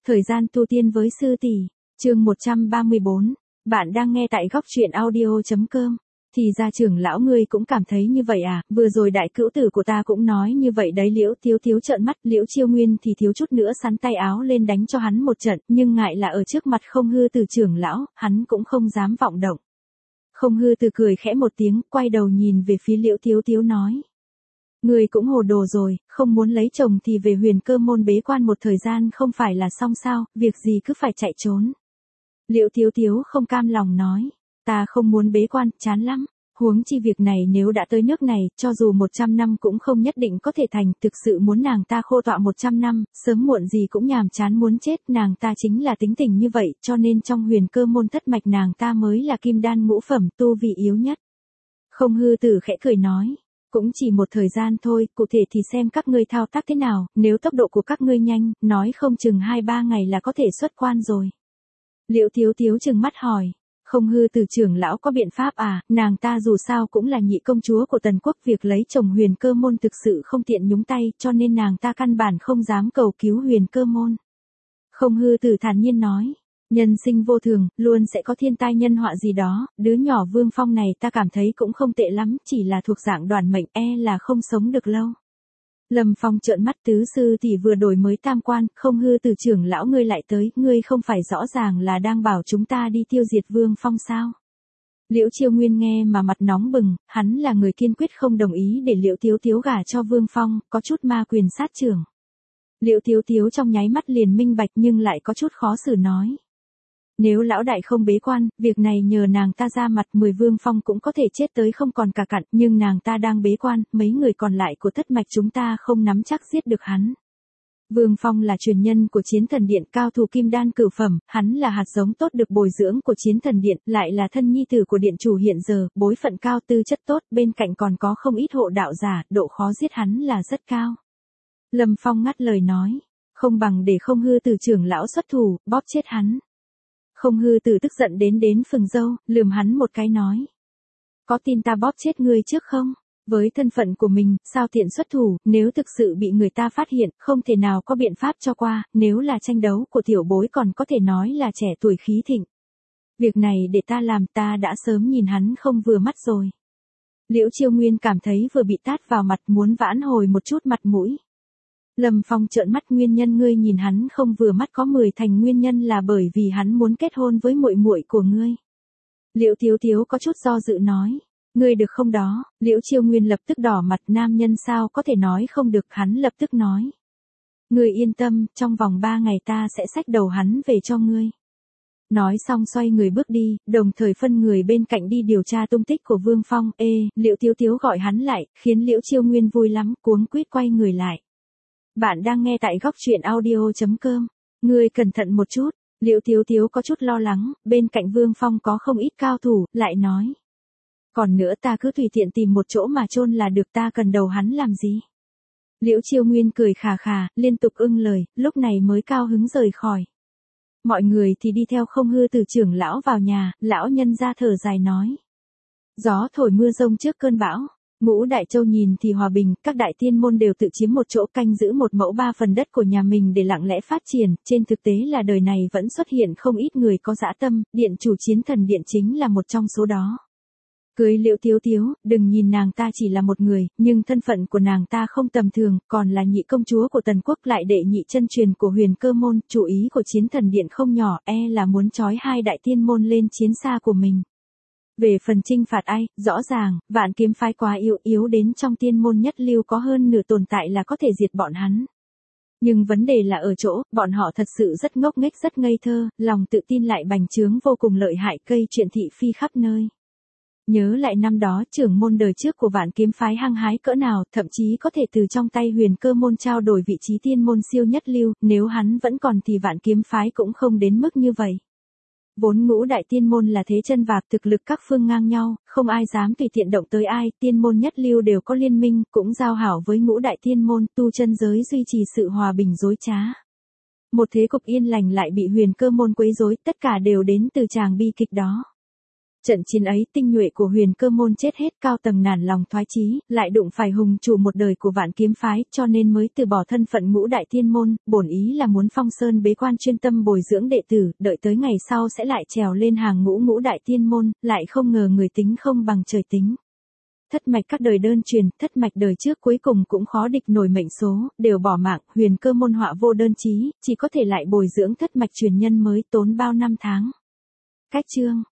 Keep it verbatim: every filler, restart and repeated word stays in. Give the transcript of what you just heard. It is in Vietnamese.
Thời gian tu tiên với sư tỷ, chương một trăm ba mươi bốn, bạn đang nghe tại góc truyện audio.com. Thì ra trưởng lão ngươi cũng cảm thấy như vậy à, vừa rồi đại cữu tử của ta cũng nói như vậy đấy. Liễu Tiếu Tiếu trợn mắt, Liễu Chiêu Nguyên thì thiếu chút nữa sắn tay áo lên đánh cho hắn một trận, nhưng ngại là ở trước mặt Không Hư Từ trưởng lão, hắn cũng không dám vọng động. Không Hư Từ cười khẽ một tiếng, quay đầu nhìn về phía Liễu Tiếu Tiếu nói. Ngươi cũng hồ đồ rồi, không muốn lấy chồng thì về Huyền Cơ môn bế quan một thời gian không phải là xong sao, việc gì cứ phải chạy trốn. Liễu Tiếu Tiếu không cam lòng nói, ta không muốn bế quan, chán lắm, huống chi việc này nếu đã tới nước này, cho dù một trăm năm cũng không nhất định có thể thành, thực sự muốn nàng ta khô tọa một trăm năm, sớm muộn gì cũng nhàm chán muốn chết, nàng ta chính là tính tình như vậy, cho nên trong Huyền Cơ môn thất mạch nàng ta mới là kim đan ngũ phẩm, tu vị yếu nhất. Không Hư Tử khẽ cười nói. Cũng chỉ một thời gian thôi, cụ thể thì xem các ngươi thao tác thế nào, nếu tốc độ của các ngươi nhanh, nói không chừng hai ba ngày là có thể xuất quan rồi. Liễu Tiếu Tiếu trừng mắt hỏi, Không Hư Từ trưởng lão có biện pháp à, nàng ta dù sao cũng là nhị công chúa của Tần Quốc, việc lấy chồng Huyền Cơ môn thực sự không tiện nhúng tay, cho nên nàng ta căn bản không dám cầu cứu Huyền Cơ môn. Không Hư Từ thản nhiên nói. Nhân sinh vô thường, luôn sẽ có thiên tai nhân họa gì đó, đứa nhỏ Vương Phong này ta cảm thấy cũng không tệ lắm, chỉ là thuộc dạng đoàn mệnh, e là không sống được lâu. Lâm Phong trợn mắt, tứ sư thì vừa đổi mới tam quan, Không Hư Từ trưởng lão ngươi lại tới, ngươi không phải rõ ràng là đang bảo chúng ta đi tiêu diệt Vương Phong sao? Liễu Chiêu Nguyên nghe mà mặt nóng bừng, hắn là người kiên quyết không đồng ý để Liễu Tiếu Tiếu gả cho Vương Phong, có chút ma quyền sát trưởng. Liễu Tiếu Tiếu trong nháy mắt liền minh bạch nhưng lại có chút khó xử nói. Nếu lão đại không bế quan, việc này nhờ nàng ta ra mặt, mười Vương Phong cũng có thể chết tới không còn cả cặn, nhưng nàng ta đang bế quan, mấy người còn lại của thất mạch chúng ta không nắm chắc giết được hắn. Vương Phong là truyền nhân của Chiến Thần Điện, cao thủ kim đan cửu phẩm, hắn là hạt giống tốt được bồi dưỡng của Chiến Thần Điện, lại là thân nhi tử của điện chủ hiện giờ, bối phận cao, tư chất tốt, bên cạnh còn có không ít hộ đạo giả, độ khó giết hắn là rất cao. Lâm Phong ngắt lời nói, không bằng để Không Hư Từ trưởng lão xuất thủ, bóp chết hắn. Không Hư Từ tức giận đến đến phừng râu, lườm hắn một cái nói. Có tin ta bóp chết ngươi trước không? Với thân phận của mình, sao tiện xuất thủ, nếu thực sự bị người ta phát hiện, không thể nào có biện pháp cho qua, nếu là tranh đấu của tiểu bối còn có thể nói là trẻ tuổi khí thịnh. Việc này để ta làm, ta đã sớm nhìn hắn không vừa mắt rồi. Liễu Chiêu Nguyên cảm thấy vừa bị tát vào mặt, muốn vãn hồi một chút mặt mũi. Lâm Phong trợn mắt, nguyên nhân ngươi nhìn hắn không vừa mắt có mười thành nguyên nhân là bởi vì hắn muốn kết hôn với muội muội của ngươi. Liễu Tiếu Tiếu có chút do dự nói, ngươi được không đó, Liễu Chiêu Nguyên lập tức đỏ mặt, nam nhân sao có thể nói không được, hắn lập tức nói. Ngươi yên tâm, trong vòng ba ngày ta sẽ xách đầu hắn về cho ngươi. Nói xong xoay người bước đi, đồng thời phân người bên cạnh đi điều tra tung tích của Vương Phong. Ê, Liễu Tiếu Tiếu gọi hắn lại, khiến Liễu Chiêu Nguyên vui lắm, cuống quýt quay người lại. Bạn đang nghe tại góc truyện audio.com. Ngươi cẩn thận một chút, Liễu Tiếu Tiếu có chút lo lắng, bên cạnh Vương Phong có không ít cao thủ, lại nói. Còn nữa ta cứ tùy tiện tìm một chỗ mà chôn là được, ta cần đầu hắn làm gì? Liễu Chiêu Nguyên cười khà khà, liên tục ưng lời, lúc này mới cao hứng rời khỏi. Mọi người thì đi theo Không Hư Từ trưởng lão vào nhà, lão nhân ra thở dài nói. Gió thổi mưa rông trước cơn bão. Ngũ Đại Châu nhìn thì hòa bình, các đại tiên môn đều tự chiếm một chỗ, canh giữ một mẫu ba phần đất của nhà mình để lặng lẽ phát triển, trên thực tế là đời này vẫn xuất hiện không ít người có dã tâm, điện chủ Chiến Thần Điện chính là một trong số đó. Cưới Liễu Tiếu Tiếu, đừng nhìn nàng ta chỉ là một người, nhưng thân phận của nàng ta không tầm thường, còn là nhị công chúa của Tần Quốc, lại đệ nhị chân truyền của Huyền Cơ môn, chủ ý của Chiến Thần Điện không nhỏ, e là muốn trói hai đại tiên môn lên chiến xa của mình. Về phần trinh phạt ai, rõ ràng, Vạn Kiếm phái quá yếu, yếu đến trong tiên môn nhất lưu có hơn nửa tồn tại là có thể diệt bọn hắn. Nhưng vấn đề là ở chỗ, bọn họ thật sự rất ngốc nghếch, rất ngây thơ, lòng tự tin lại bành trướng vô cùng lợi hại, gây chuyện thị phi khắp nơi. Nhớ lại năm đó trưởng môn đời trước của Vạn Kiếm phái hăng hái cỡ nào, thậm chí có thể từ trong tay Huyền Cơ môn trao đổi vị trí tiên môn siêu nhất lưu, nếu hắn vẫn còn thì Vạn Kiếm phái cũng không đến mức như vậy. Vốn ngũ đại tiên môn là thế chân vạc, thực lực các phương ngang nhau, không ai dám tùy tiện động tới ai, tiên môn nhất lưu đều có liên minh, cũng giao hảo với ngũ đại tiên môn, tu chân giới duy trì sự hòa bình dối trá. Một thế cục yên lành lại bị Huyền Cơ môn quấy rối, tất cả đều đến từ tràng bi kịch đó. Trận chiến ấy tinh nhuệ của Huyền Cơ môn chết hết, cao tầng nản lòng thoái chí, lại đụng phải hùng chủ một đời của Vạn Kiếm phái, cho nên mới từ bỏ thân phận ngũ đại tiên môn, bổn ý là muốn phong sơn bế quan chuyên tâm bồi dưỡng đệ tử, đợi tới ngày sau sẽ lại trèo lên hàng ngũ ngũ đại tiên môn, lại không ngờ người tính không bằng trời tính. Thất mạch các đời đơn truyền, thất mạch đời trước cuối cùng cũng khó địch nổi mệnh số, đều bỏ mạng, Huyền Cơ môn họa vô đơn chí, chỉ có thể lại bồi dưỡng thất mạch truyền nhân mới, tốn bao năm tháng. Cách chương